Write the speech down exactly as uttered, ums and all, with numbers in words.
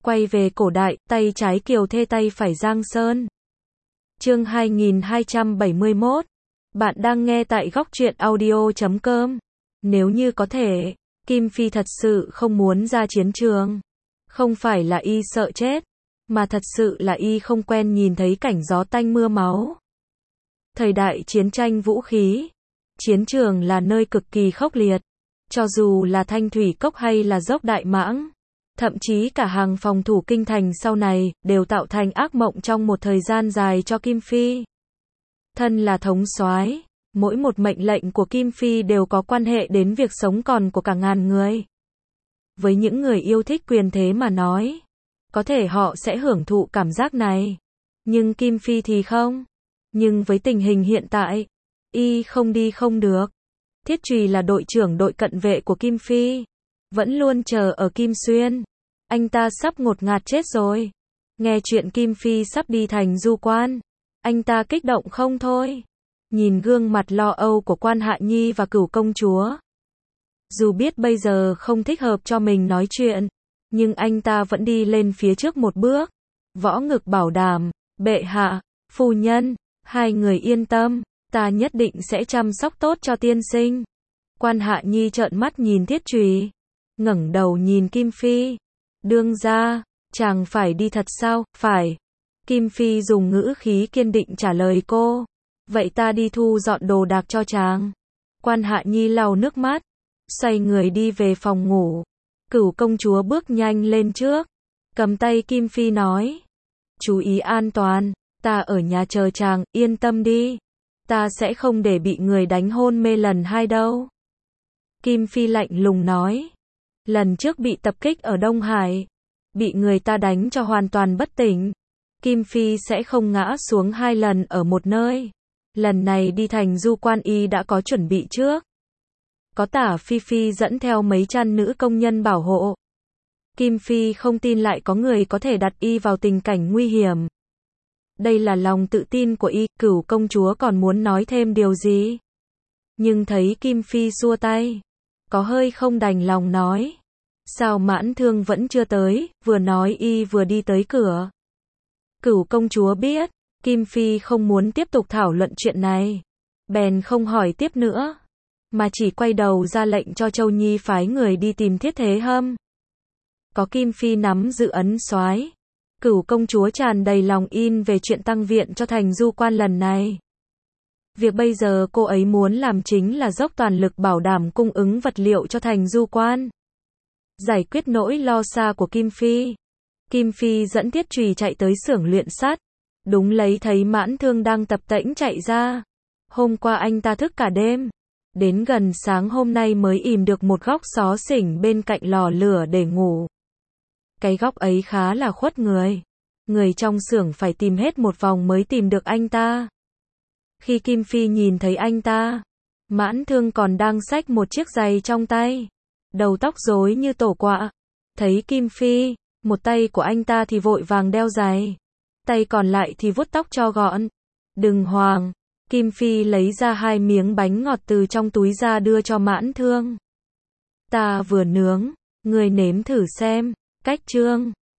Quay về cổ đại, tay trái Kiều Thê tay phải Giang Sơn. Chương hai nghìn hai trăm bảy mươi mốt. Bạn đang nghe tại góc truyện audio chấm com. Nếu như có thể, Kim Phi thật sự không muốn ra chiến trường. Không phải là y sợ chết, mà thật sự là y không quen nhìn thấy cảnh gió tanh mưa máu. Thời đại chiến tranh vũ khí, chiến trường là nơi cực kỳ khốc liệt. Cho dù là Thanh Thủy Cốc hay là dốc Đại Mãng, thậm chí cả hàng phòng thủ kinh thành sau này, đều tạo thành ác mộng trong một thời gian dài cho Kim Phi. Thân là thống soái, mỗi một mệnh lệnh của Kim Phi đều có quan hệ đến việc sống còn của cả ngàn người. Với những người yêu thích quyền thế mà nói, có thể họ sẽ hưởng thụ cảm giác này. Nhưng Kim Phi thì không. Nhưng với tình hình hiện tại, y không đi không được. Thiết Trùy là đội trưởng đội cận vệ của Kim Phi, vẫn luôn chờ ở Kim Xuyên. Anh ta sắp ngột ngạt chết rồi. Nghe chuyện Kim Phi sắp đi thành du quan, anh ta kích động không thôi. Nhìn gương mặt lo âu của Quan Hạ Nhi và Cửu công chúa, dù biết bây giờ không thích hợp cho mình nói chuyện, nhưng anh ta vẫn đi lên phía trước một bước. Võ Ngực bảo đảm, bệ hạ, phu nhân, hai người yên tâm, ta nhất định sẽ chăm sóc tốt cho tiên sinh. Quan Hạ Nhi trợn mắt nhìn Thiết Trùy, ngẩng đầu nhìn Kim Phi. Đương gia, chàng phải đi thật sao? Phải. Kim Phi dùng ngữ khí kiên định trả lời cô. Vậy ta đi thu dọn đồ đạc cho chàng. Quan Hạ Nhi lau nước mắt, xoay người đi về phòng ngủ. Cửu công chúa bước nhanh lên trước, cầm tay Kim Phi nói. Chú ý an toàn, ta ở nhà chờ chàng, yên tâm đi. Ta sẽ không để bị người đánh hôn mê lần hai đâu. Kim Phi lạnh lùng nói. Lần trước bị tập kích ở Đông Hải, bị người ta đánh cho hoàn toàn bất tỉnh. Kim Phi sẽ không ngã xuống hai lần ở một nơi. Lần này đi thành du quan y đã có chuẩn bị trước. Có Tả Phi Phi dẫn theo mấy trăm nữ công nhân bảo hộ. Kim Phi không tin lại có người có thể đặt y vào tình cảnh nguy hiểm. Đây là lòng tự tin của y. Cửu công chúa còn muốn nói thêm điều gì, nhưng thấy Kim Phi xua tay, có hơi không đành lòng nói. Sao Mãn Thương vẫn chưa tới? Vừa nói y vừa đi tới cửa. Cửu công chúa biết Kim Phi không muốn tiếp tục thảo luận chuyện này, bèn không hỏi tiếp nữa, mà chỉ quay đầu ra lệnh cho Châu Nhi phái người đi tìm Thiết Thế Hâm. Có Kim Phi nắm giữ ấn soái, Cửu công chúa tràn đầy lòng in về chuyện tăng viện cho thành du quan lần này. Việc bây giờ cô ấy muốn làm chính là dốc toàn lực bảo đảm cung ứng vật liệu cho thành du quan, giải quyết nỗi lo xa của Kim Phi. Kim Phi dẫn Thiết Trùy chạy tới xưởng luyện sắt, đúng lấy thấy Mãn Thương đang tập tễnh chạy ra. Hôm qua anh ta thức cả đêm, đến gần sáng hôm nay mới ìm được một góc xó xỉnh bên cạnh lò lửa để ngủ. Cái góc ấy khá là khuất người. Người trong xưởng phải tìm hết một vòng mới tìm được anh ta. Khi Kim Phi nhìn thấy anh ta, Mãn Thương còn đang xách một chiếc giày trong tay, đầu tóc rối như tổ quạ. Thấy Kim Phi, một tay của anh ta thì vội vàng đeo giày, tay còn lại thì vuốt tóc cho gọn. Đừng hoảng. Kim Phi lấy ra hai miếng bánh ngọt từ trong túi ra đưa cho Mãn Thương. Ta vừa nướng, người nếm thử xem. Cách chương